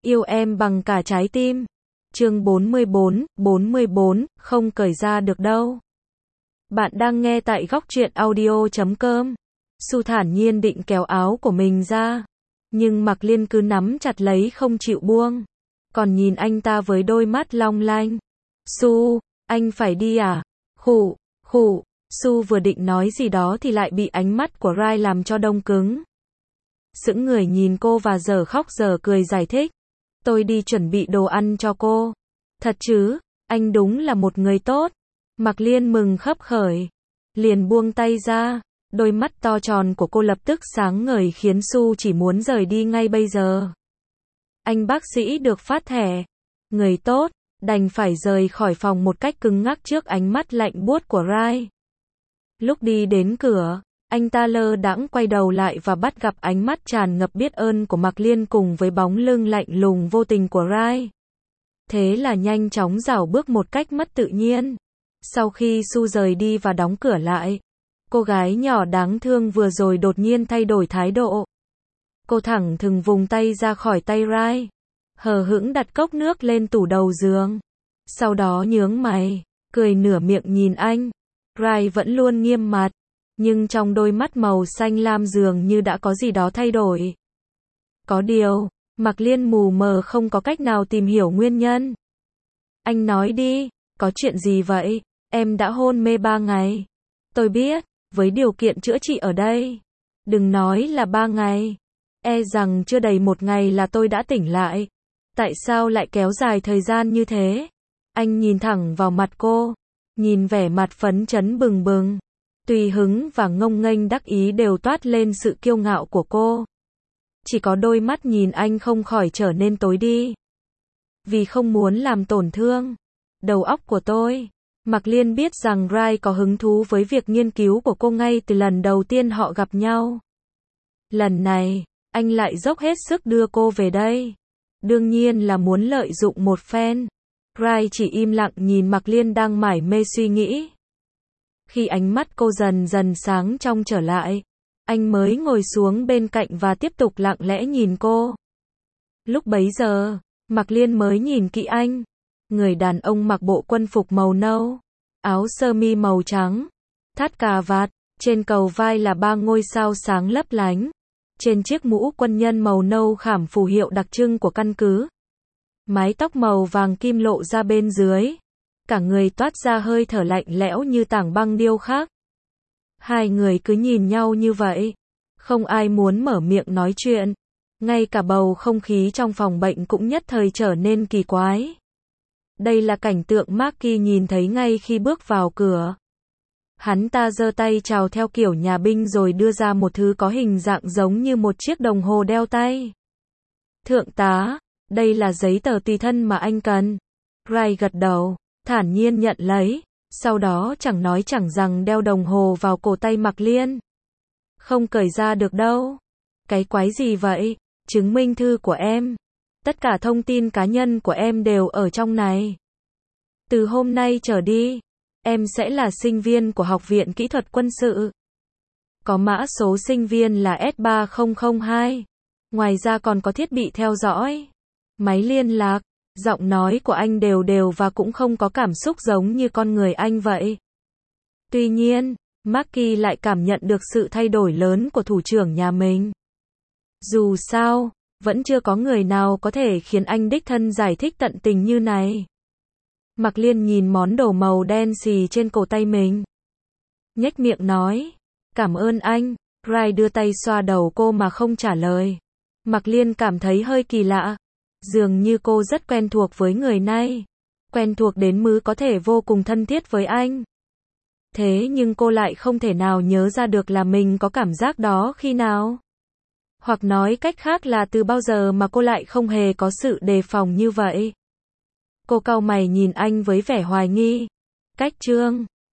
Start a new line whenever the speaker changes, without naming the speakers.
Yêu em bằng cả trái tim. Chương 44, không cởi ra được đâu. Bạn đang nghe tại góc truyện audio.com. Su thản nhiên định kéo áo của mình ra, nhưng Mạc Liên cứ nắm chặt lấy không chịu buông, còn nhìn anh ta với đôi mắt long lanh. Su, anh phải đi à? Khụ, khụ. Su vừa định nói gì đó thì lại bị ánh mắt của Rai làm cho đông cứng. Sững người nhìn cô và giờ khóc giờ cười giải thích. Tôi đi chuẩn bị đồ ăn cho cô. Thật chứ, anh đúng là một người tốt. Mạc Liên mừng khấp khởi, liền buông tay ra. Đôi mắt to tròn của cô lập tức sáng ngời khiến Su chỉ muốn rời đi ngay bây giờ. Anh bác sĩ được phát thẻ. Người tốt, đành phải rời khỏi phòng một cách cứng ngắc trước ánh mắt lạnh buốt của Rai. Lúc đi đến cửa, anh ta lơ đãng quay đầu lại và bắt gặp ánh mắt tràn ngập biết ơn của Mạc Liên cùng với bóng lưng lạnh lùng vô tình của Rai. Thế là nhanh chóng rảo bước một cách mất tự nhiên. Sau khi Su rời đi và đóng cửa lại, cô gái nhỏ đáng thương vừa rồi đột nhiên thay đổi thái độ. Cô thẳng thừng vùng tay ra khỏi tay Rai, hờ hững đặt cốc nước lên tủ đầu giường. Sau đó nhướng mày, cười nửa miệng nhìn anh. Rai vẫn luôn nghiêm mặt, nhưng trong đôi mắt màu xanh lam dường như đã có gì đó thay đổi. Có điều, Mạc Liên mù mờ không có cách nào tìm hiểu nguyên nhân. Anh nói đi, có chuyện gì vậy? Em đã hôn mê 3 ngày. Tôi biết, với điều kiện chữa trị ở đây, đừng nói là 3 ngày. E rằng chưa đầy 1 ngày là tôi đã tỉnh lại. Tại sao lại kéo dài thời gian như thế? Anh nhìn thẳng vào mặt cô, nhìn vẻ mặt phấn chấn bừng bừng, tùy hứng và ngông nghênh đắc ý đều toát lên sự kiêu ngạo của cô. Chỉ có đôi mắt nhìn anh không khỏi trở nên tối đi. Vì không muốn làm tổn thương đầu óc của tôi. Mạc Liên biết rằng Rai có hứng thú với việc nghiên cứu của cô ngay từ lần đầu tiên họ gặp nhau. Lần này, anh lại dốc hết sức đưa cô về đây. Đương nhiên là muốn lợi dụng một phen. Rai chỉ im lặng nhìn Mạc Liên đang mải mê suy nghĩ. Khi ánh mắt cô dần dần sáng trong trở lại, anh mới ngồi xuống bên cạnh và tiếp tục lặng lẽ nhìn cô. Lúc bấy giờ, Mạc Liên mới nhìn kỹ anh. Người đàn ông mặc bộ quân phục màu nâu, áo sơ mi màu trắng, thắt cà vạt, trên cầu vai là 3 ngôi sao sáng lấp lánh. Trên chiếc mũ quân nhân màu nâu khảm phù hiệu đặc trưng của căn cứ. Mái tóc màu vàng kim lộ ra bên dưới. Cả người toát ra hơi thở lạnh lẽo như tảng băng điêu khắc. Hai người cứ nhìn nhau như vậy. Không ai muốn mở miệng nói chuyện. Ngay cả bầu không khí trong phòng bệnh cũng nhất thời trở nên kỳ quái. Đây là cảnh tượng Maki nhìn thấy ngay khi bước vào cửa. Hắn ta giơ tay chào theo kiểu nhà binh rồi đưa ra một thứ có hình dạng giống như một chiếc đồng hồ đeo tay. Thượng tá, đây là giấy tờ tùy thân mà anh cần. Rai gật đầu, thản nhiên nhận lấy, sau đó chẳng nói chẳng rằng đeo đồng hồ vào cổ tay Mạc Liên. Không cởi ra được đâu. Cái quái gì vậy? Chứng minh thư của em. Tất cả thông tin cá nhân của em đều ở trong này. Từ hôm nay trở đi, em sẽ là sinh viên của Học viện Kỹ thuật Quân sự. Có mã số sinh viên là S3002. Ngoài ra còn có thiết bị theo dõi, máy liên lạc. Giọng nói của anh đều đều và cũng không có cảm xúc giống như con người anh vậy. Tuy nhiên, Maki lại cảm nhận được sự thay đổi lớn của thủ trưởng nhà mình. Dù sao, vẫn chưa có người nào có thể khiến anh đích thân giải thích tận tình như này. Mạc Liên nhìn món đồ màu đen xì trên cổ tay mình, nhếch miệng nói, cảm ơn anh. Rai đưa tay xoa đầu cô mà không trả lời. Mạc Liên cảm thấy hơi kỳ lạ. Dường như cô rất quen thuộc với người này. Quen thuộc đến mức có thể vô cùng thân thiết với anh. Thế nhưng cô lại không thể nào nhớ ra được là mình có cảm giác đó khi nào. Hoặc nói cách khác là từ bao giờ mà cô lại không hề có sự đề phòng như vậy. Cô cau mày nhìn anh với vẻ hoài nghi. Cách chương